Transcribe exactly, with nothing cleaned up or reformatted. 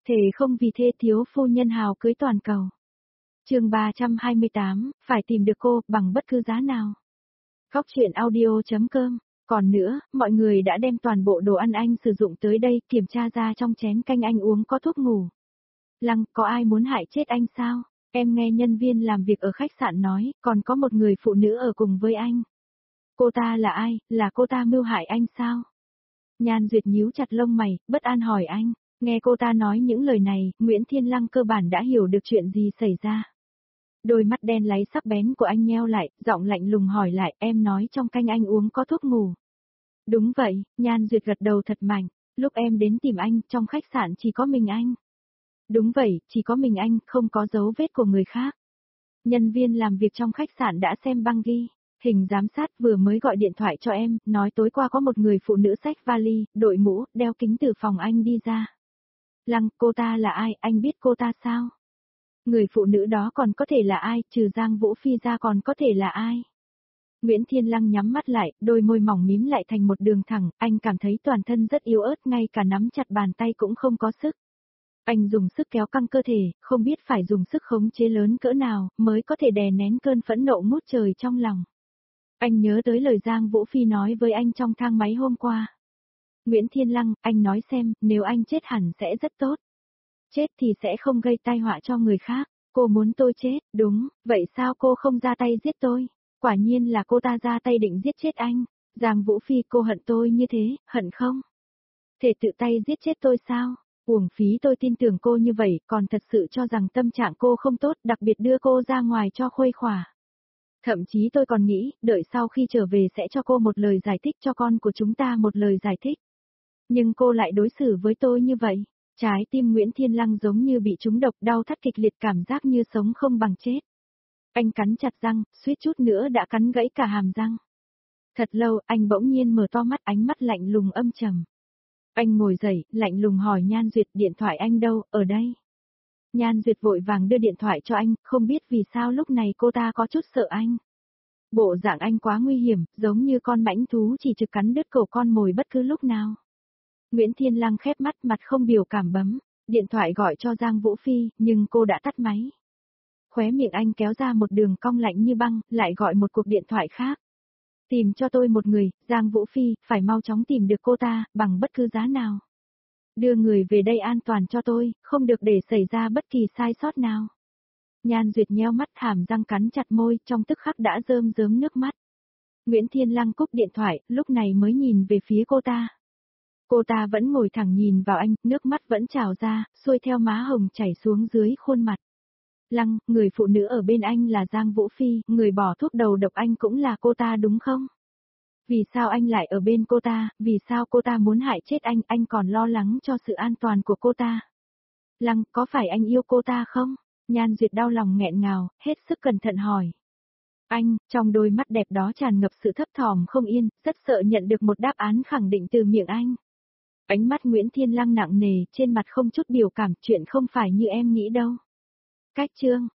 Thề không vì thê thiếu phu nhân hào cưới toàn cầu. Chương ba trăm hai mươi tám, phải tìm được cô bằng bất cứ giá nào. Góc truyện audio chấm com. Còn nữa, mọi người đã đem toàn bộ đồ ăn anh sử dụng tới đây, kiểm tra ra trong chén canh anh uống có thuốc ngủ. Lăng, có ai muốn hại chết anh sao? Em nghe nhân viên làm việc ở khách sạn nói, còn có một người phụ nữ ở cùng với anh. Cô ta là ai, là cô ta mưu hại anh sao? Nhan Duyệt nhíu chặt lông mày, bất an hỏi anh. Nghe cô ta nói những lời này, Nguyễn Thiên Lăng cơ bản đã hiểu được chuyện gì xảy ra. Đôi mắt đen láy sắc bén của anh nheo lại, giọng lạnh lùng hỏi lại, em nói trong canh anh uống có thuốc ngủ. Đúng vậy, Nhan Duyệt gật đầu thật mạnh, lúc em đến tìm anh, trong khách sạn chỉ có mình anh. Đúng vậy, chỉ có mình anh, không có dấu vết của người khác. Nhân viên làm việc trong khách sạn đã xem băng ghi, hình giám sát vừa mới gọi điện thoại cho em, nói tối qua có một người phụ nữ xách vali, đội mũ, đeo kính từ phòng anh đi ra. Lăng, cô ta là ai, anh biết cô ta sao? Người phụ nữ đó còn có thể là ai, trừ Giang Vũ Phi ra còn có thể là ai? Nguyễn Thiên Lăng nhắm mắt lại, đôi môi mỏng mím lại thành một đường thẳng, anh cảm thấy toàn thân rất yếu ớt, ngay cả nắm chặt bàn tay cũng không có sức. Anh dùng sức kéo căng cơ thể, không biết phải dùng sức khống chế lớn cỡ nào, mới có thể đè nén cơn phẫn nộ ngút trời trong lòng. Anh nhớ tới lời Giang Vũ Phi nói với anh trong thang máy hôm qua. Nguyễn Thiên Lăng, anh nói xem, nếu anh chết hẳn sẽ rất tốt. Chết thì sẽ không gây tai họa cho người khác. Cô muốn tôi chết, đúng, vậy sao cô không ra tay giết tôi? Quả nhiên là cô ta ra tay định giết chết anh. Giang Vũ Phi, cô hận tôi như thế, hận không? Thể tự tay giết chết tôi sao? Uổng phí tôi tin tưởng cô như vậy, còn thật sự cho rằng tâm trạng cô không tốt, đặc biệt đưa cô ra ngoài cho khuây khỏa. Thậm chí tôi còn nghĩ, đợi sau khi trở về sẽ cho cô một lời giải thích, cho con của chúng ta một lời giải thích. Nhưng cô lại đối xử với tôi như vậy. Trái tim Nguyễn Thiên Lăng giống như bị trúng độc, đau thắt kịch liệt, cảm giác như sống không bằng chết. Anh cắn chặt răng, suýt chút nữa đã cắn gãy cả hàm răng. Thật lâu, anh bỗng nhiên mở to mắt, ánh mắt lạnh lùng âm trầm. Anh ngồi dậy, lạnh lùng hỏi Nhan Duyệt, điện thoại anh đâu, ở đây. Nhan Duyệt vội vàng đưa điện thoại cho anh, không biết vì sao lúc này cô ta có chút sợ anh. Bộ dạng anh quá nguy hiểm, giống như con mãnh thú chỉ trực cắn đứt cổ con mồi bất cứ lúc nào. Nguyễn Thiên Lăng khép mắt, mặt không biểu cảm bấm, điện thoại gọi cho Giang Vũ Phi, nhưng cô đã tắt máy. Khóe miệng anh kéo ra một đường cong lạnh như băng, lại gọi một cuộc điện thoại khác. Tìm cho tôi một người, Giang Vũ Phi, phải mau chóng tìm được cô ta, bằng bất cứ giá nào. Đưa người về đây an toàn cho tôi, không được để xảy ra bất kỳ sai sót nào. Nhan Duyệt nheo mắt, hàm răng cắn chặt môi, trong tức khắc đã rơm rớm nước mắt. Nguyễn Thiên Lăng cúp điện thoại, lúc này mới nhìn về phía cô ta. Cô ta vẫn ngồi thẳng nhìn vào anh, nước mắt vẫn trào ra, xuôi theo má hồng chảy xuống dưới khuôn mặt. Lăng, người phụ nữ ở bên anh là Giang Vũ Phi, người bỏ thuốc đầu độc anh cũng là cô ta đúng không? Vì sao anh lại ở bên cô ta, vì sao cô ta muốn hại chết anh, anh còn lo lắng cho sự an toàn của cô ta? Lăng, có phải anh yêu cô ta không? Nhan Duyệt đau lòng nghẹn ngào, hết sức cẩn thận hỏi. Anh, trong đôi mắt đẹp đó tràn ngập sự thấp thỏm không yên, rất sợ nhận được một đáp án khẳng định từ miệng anh. Ánh mắt Nguyễn Thiên Lăng nặng nề, trên mặt không chút biểu cảm, chuyện không phải như em nghĩ đâu. Cách chương